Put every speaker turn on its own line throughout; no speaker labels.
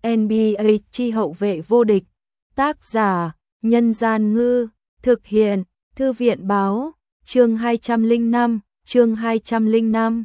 NBA chi hậu vệ vô địch. Tác giả: Nhân Gian Ngư. Thực hiện: Thư viện Báo. Chương 205, chương 205.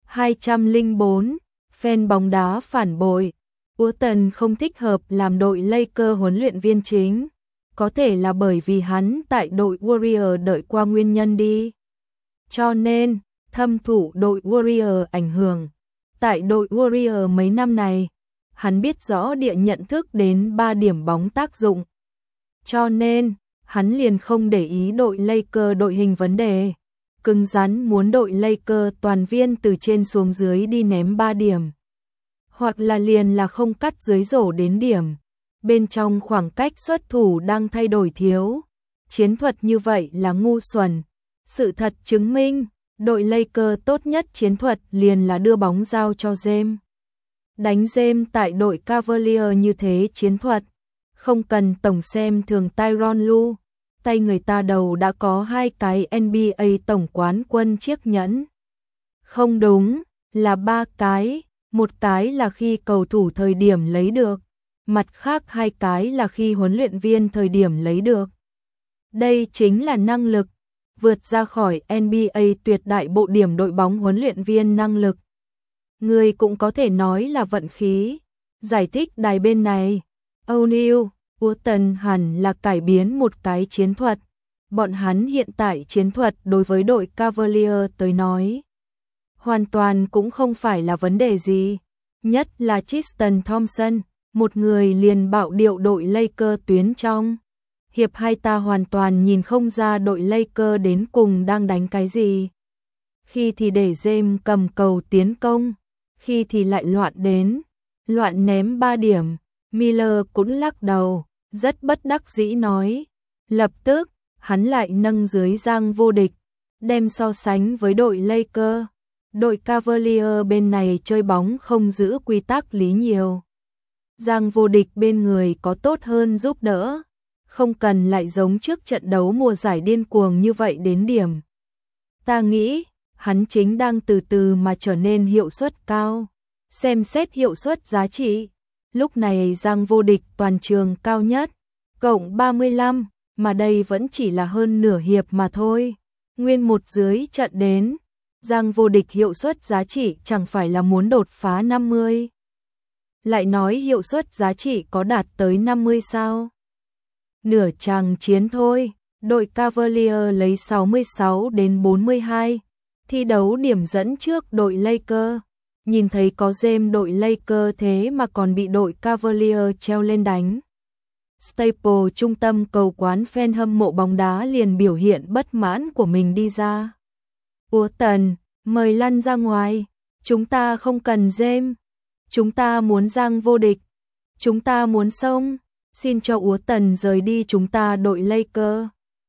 204. Fan bóng đá phản bội. Walton không thích hợp làm đội Lakers huấn luyện viên chính. Có thể là bởi vì hắn tại đội Warrior đợi qua nguyên nhân đi. Cho nên, thâm thụ đội Warrior ảnh hưởng. Tại đội Warrior mấy năm này, hắn biết rõ địa nhận thức đến 3 điểm bóng tác dụng. Cho nên, hắn liền không để ý đội Lakers đội hình vấn đề. Cứng rắn muốn đội Lakers toàn viên từ trên xuống dưới đi ném 3 điểm. Hoặc là liền là không cắt dưới rổ đến điểm. Bên trong khoảng cách xuất thủ đang thay đổi thiếu. Chiến thuật như vậy là ngu xuẩn. Sự thật chứng minh, đội Lakers tốt nhất chiến thuật liền là đưa bóng giao cho James. Đánh James tại đội Cavaliers như thế chiến thuật. Không cần tổng xem thường Tyronn Lue. Tay người ta đầu đã có 2 cái NBA tổng quán quân chiếc nhẫn. Không đúng, là 3 cái. Một cái là khi cầu thủ thời điểm lấy được. Mặt khác 2 cái là khi huấn luyện viên thời điểm lấy được. Đây chính là năng lực. Vượt ra khỏi NBA tuyệt đại bộ điểm đội bóng huấn luyện viên năng lực. Người cũng có thể nói là vận khí. Giải thích đài bên này. O'Neal, Walton hẳn là cải biến một cái chiến thuật. Bọn hắn hiện tại chiến thuật đối với đội Cavaliers tới nói. Hoàn toàn cũng không phải là vấn đề gì. Nhất là Tristan Thompson, một người liền bạo điệu đội Lakers tuyến trong. Hiệp 2 ta hoàn toàn nhìn không ra đội Lakers đến cùng đang đánh cái gì. Khi thì để James cầm cầu tiến công, khi thì lại loạn ném 3 điểm. Miller cũng lắc đầu, rất bất đắc dĩ nói. Lập tức, hắn lại nâng dưới Giang vô địch, đem so sánh với đội Lakers. Đội Cavaliers bên này chơi bóng không giữ quy tắc lý nhiều. Giang vô địch bên người có tốt hơn giúp đỡ. Không cần lại giống trước trận đấu mùa giải điên cuồng như vậy đến điểm. Ta nghĩ, hắn chính đang từ từ mà trở nên hiệu suất cao. Xem xét hiệu suất giá trị. Lúc này Giang vô địch toàn trường cao nhất, cộng 35, mà đây vẫn chỉ là hơn nửa hiệp mà thôi. Nguyên một dưới trận đến, Giang vô địch hiệu suất giá trị chẳng phải là muốn đột phá 50. Lại nói hiệu suất giá trị có đạt tới 50 sao? Nửa chàng chiến thôi, đội Cavaliers lấy 66 đến 42, thi đấu điểm dẫn trước đội Lakers. Nhìn thấy có James đội Lakers thế mà còn bị đội Cavaliers treo lên đánh. Staples trung tâm cầu quán fan hâm mộ bóng đá liền biểu hiện bất mãn của mình đi ra. Walton, mời lăn ra ngoài, chúng ta không cần James, chúng ta muốn Giang vô địch, chúng ta muốn xông, xin cho Walton rời đi chúng ta đội Lakers.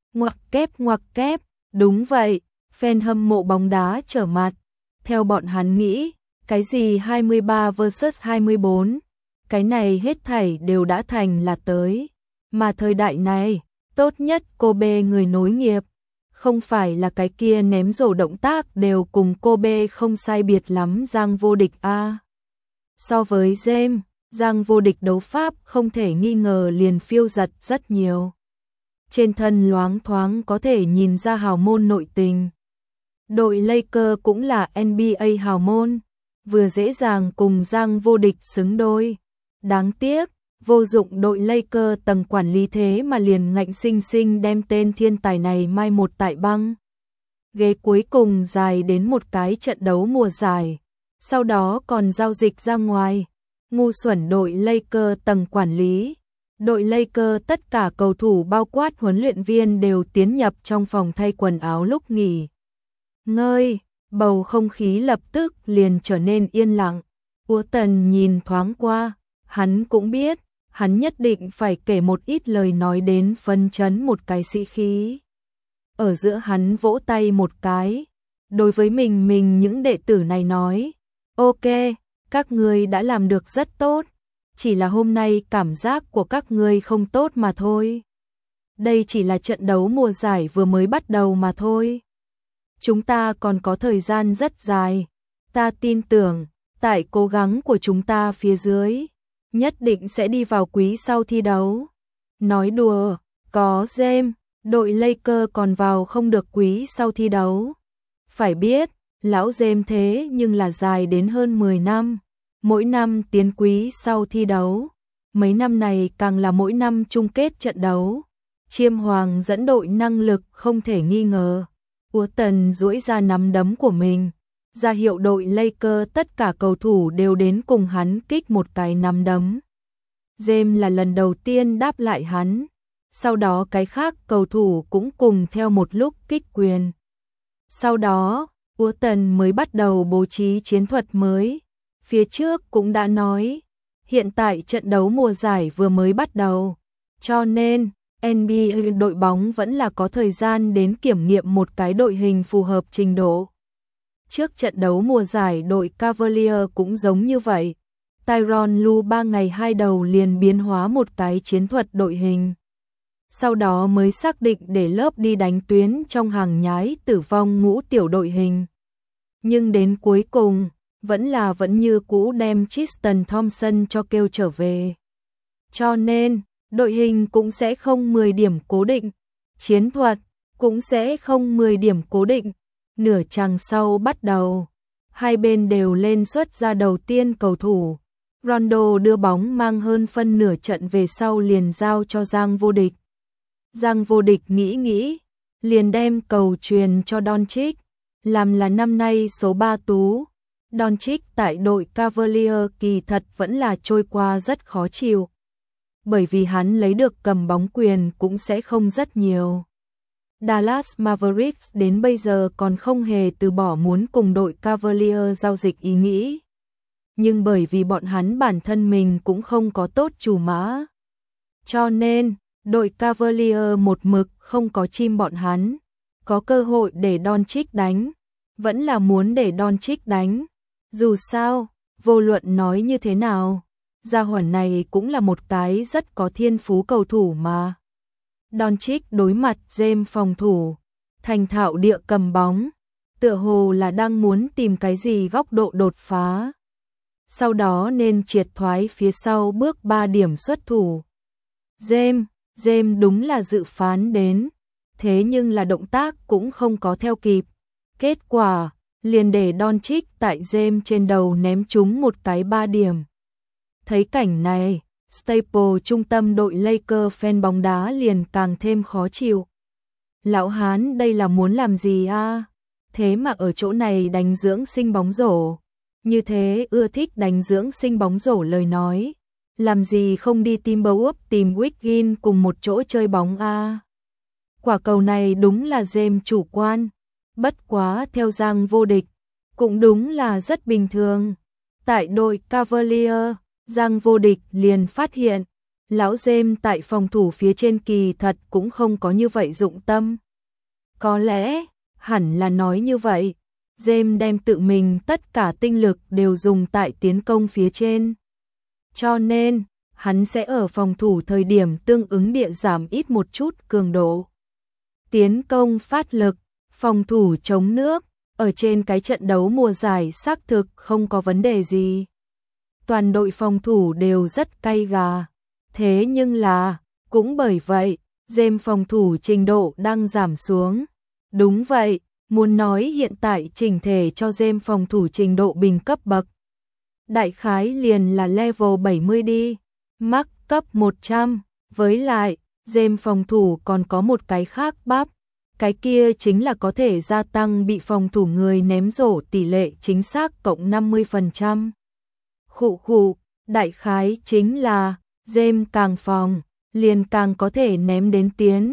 Ngoặc kép, đúng vậy, fan hâm mộ bóng đá trở mặt, theo bọn hắn nghĩ. Cái gì 23 vs 24, cái này hết thảy đều đã thành là tới. Mà thời đại này, tốt nhất Kobe người nối nghiệp. Không phải là cái kia ném rổ động tác đều cùng Kobe không sai biệt lắm Giang vô địch a. So với James, Giang vô địch đấu pháp không thể nghi ngờ liền phiêu giật rất nhiều. Trên thân loáng thoáng có thể nhìn ra hào môn nội tình. Đội Lakers cũng là NBA hào môn. Vừa dễ dàng cùng Giang vô địch xứng đôi. Đáng tiếc, vô dụng đội Lakers tầng quản lý thế mà liền ngạnh sinh sinh đem tên thiên tài này mai một tại băng. Ghế cuối cùng dài đến một cái trận đấu mùa giải. Sau đó còn giao dịch ra ngoài. Ngu xuẩn đội Lakers tầng quản lý. Đội Lakers tất cả cầu thủ bao quát huấn luyện viên đều tiến nhập trong phòng thay quần áo lúc nghỉ ngơi. Bầu không khí lập tức liền trở nên yên lặng. Walton nhìn thoáng qua, hắn cũng biết, hắn nhất định phải kể một ít lời nói đến phấn chấn một cái sĩ khí. Ở giữa hắn vỗ tay một cái, đối với mình những đệ tử này nói, ok, các ngươi đã làm được rất tốt, chỉ là hôm nay cảm giác của các ngươi không tốt mà thôi. Đây chỉ là trận đấu mùa giải vừa mới bắt đầu mà thôi. Chúng ta còn có thời gian rất dài. Ta tin tưởng, tại cố gắng của chúng ta phía dưới, nhất định sẽ đi vào quý sau thi đấu. Nói đùa, có James, đội Lakers còn vào không được quý sau thi đấu. Phải biết, lão James thế nhưng là dài đến hơn 10 năm, mỗi năm tiến quý sau thi đấu. Mấy năm này càng là mỗi năm chung kết trận đấu. Chiêm Hoàng dẫn đội năng lực không thể nghi ngờ. Tần duỗi ra nắm đấm của mình, ra hiệu đội Lakers tất cả cầu thủ đều đến cùng hắn kích một cái nắm đấm. James là lần đầu tiên đáp lại hắn, sau đó cái khác cầu thủ cũng cùng theo một lúc kích quyền. Sau đó, Tần mới bắt đầu bố trí chiến thuật mới. Phía trước cũng đã nói, hiện tại trận đấu mùa giải vừa mới bắt đầu, cho nên NBA đội bóng vẫn là có thời gian đến kiểm nghiệm một cái đội hình phù hợp trình độ. Trước trận đấu mùa giải đội Cavaliers cũng giống như vậy. Tyronn Lue 3 ngày 2 đầu liền biến hóa một cái chiến thuật đội hình. Sau đó mới xác định để lớp đi đánh tuyến trong hàng nhái tử vong ngũ tiểu đội hình. Nhưng đến cuối cùng, vẫn như cũ đem Tristan Thompson cho kêu trở về. Cho nên, đội hình cũng sẽ không 10 điểm cố định, chiến thuật cũng sẽ không 10 điểm cố định. Nửa chặng sau bắt đầu, hai bên đều lên xuất ra đầu tiên cầu thủ. Rondo đưa bóng mang hơn phân nửa trận về sau liền giao cho Giang Vô Địch. Giang Vô Địch nghĩ, liền đem cầu truyền cho Doncic, làm là năm nay số 3 tú. Doncic tại đội Cavaliers kỳ thật vẫn là trôi qua rất khó chịu, bởi vì hắn lấy được cầm bóng quyền cũng sẽ không rất nhiều. Dallas Mavericks đến bây giờ còn không hề từ bỏ muốn cùng đội Cavaliers giao dịch ý nghĩ. Nhưng bởi vì bọn hắn bản thân mình cũng không có tốt chủ mã, cho nên đội Cavaliers một mực không có chim bọn hắn. Có cơ hội để Doncic đánh, vẫn là muốn để Doncic đánh. Dù sao, vô luận nói như thế nào, gia hỏa này cũng là một cái rất có thiên phú cầu thủ mà. Doncic đối mặt James phòng thủ, thành thạo địa cầm bóng, tựa hồ là đang muốn tìm cái gì góc độ đột phá. Sau đó nên triệt thoái phía sau bước 3 điểm xuất thủ. James đúng là dự phán đến, thế nhưng là động tác cũng không có theo kịp. Kết quả, liền để Doncic tại James trên đầu ném trúng một cái 3 điểm. Thấy cảnh này, Staples trung tâm đội Lakers fan bóng đá liền càng thêm khó chịu. Lão Hán đây là muốn làm gì a? Thế mà ở chỗ này đánh dưỡng sinh bóng rổ. Như thế ưa thích đánh dưỡng sinh bóng rổ lời nói. Làm gì không đi Timberwolves tìm Wiggins cùng một chỗ chơi bóng a? Quả cầu này đúng là James chủ quan. Bất quá theo Giang Vô Địch, cũng đúng là rất bình thường. Tại đội Cavaliers, Giang Vô Địch liền phát hiện, lão James tại phòng thủ phía trên kỳ thật cũng không có như vậy dụng tâm. Có lẽ, hẳn là nói như vậy, James đem tự mình tất cả tinh lực đều dùng tại tiến công phía trên. Cho nên, hắn sẽ ở phòng thủ thời điểm tương ứng địa giảm ít một chút cường độ. Tiến công phát lực, phòng thủ chống nước, ở trên cái trận đấu mùa giải xác thực không có vấn đề gì. Toàn đội phòng thủ đều rất cay gà. Thế nhưng là, cũng bởi vậy, James phòng thủ trình độ đang giảm xuống. Đúng vậy, muốn nói hiện tại chỉnh thể cho James phòng thủ trình độ bình cấp bậc. Đại khái liền là level 70 đi, max cấp 100. Với lại, James phòng thủ còn có một cái khác bắp. Cái kia chính là có thể gia tăng bị phòng thủ người ném rổ tỷ lệ chính xác cộng 50%. Khụ, đại khái chính là, James càng phòng, liền càng có thể ném đến tiến.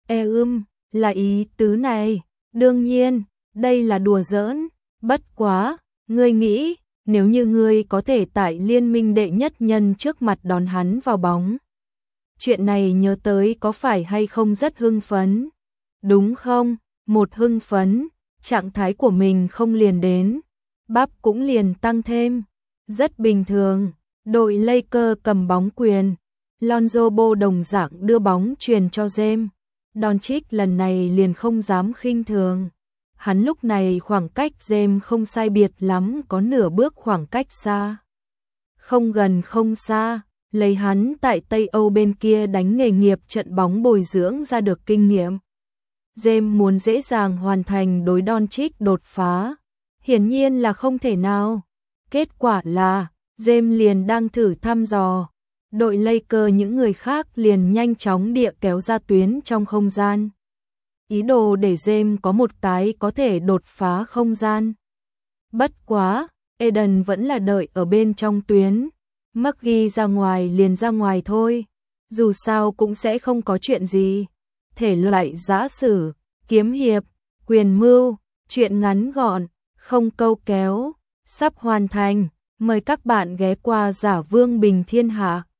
Là ý tứ này. Đương nhiên, đây là đùa giỡn. Bất quá, ngươi nghĩ, nếu như ngươi có thể tại liên minh đệ nhất nhân trước mặt đón hắn vào bóng. Chuyện này nhớ tới có phải hay không rất hưng phấn? Đúng không? Một hưng phấn, trạng thái của mình không liền đến, bắp cũng liền tăng thêm. Rất bình thường, đội Lakers cầm bóng quyền, Lonzo Ball đồng dạng đưa bóng truyền cho James. Doncic lần này liền không dám khinh thường. Hắn lúc này khoảng cách James không sai biệt lắm, có nửa bước khoảng cách xa. không gần không xa, lấy hắn tại Tây Âu bên kia đánh nghề nghiệp trận bóng bồi dưỡng ra được kinh nghiệm. James muốn dễ dàng hoàn thành đối Doncic đột phá, hiển nhiên là không thể nào. Kết quả là, James liền đang thử thăm dò, đội Lakers những người khác liền nhanh chóng địa kéo ra tuyến trong không gian. Ý đồ để James có một cái có thể đột phá không gian. Bất quá, Eden vẫn là đợi ở bên trong tuyến. Maggie ra ngoài liền ra ngoài thôi, dù sao cũng sẽ không có chuyện gì. Thể loại giã sử, kiếm hiệp, quyền mưu, chuyện ngắn gọn, không câu kéo, sắp hoàn thành. Mời các bạn ghé qua Giả Vương Bình Thiên Hạ.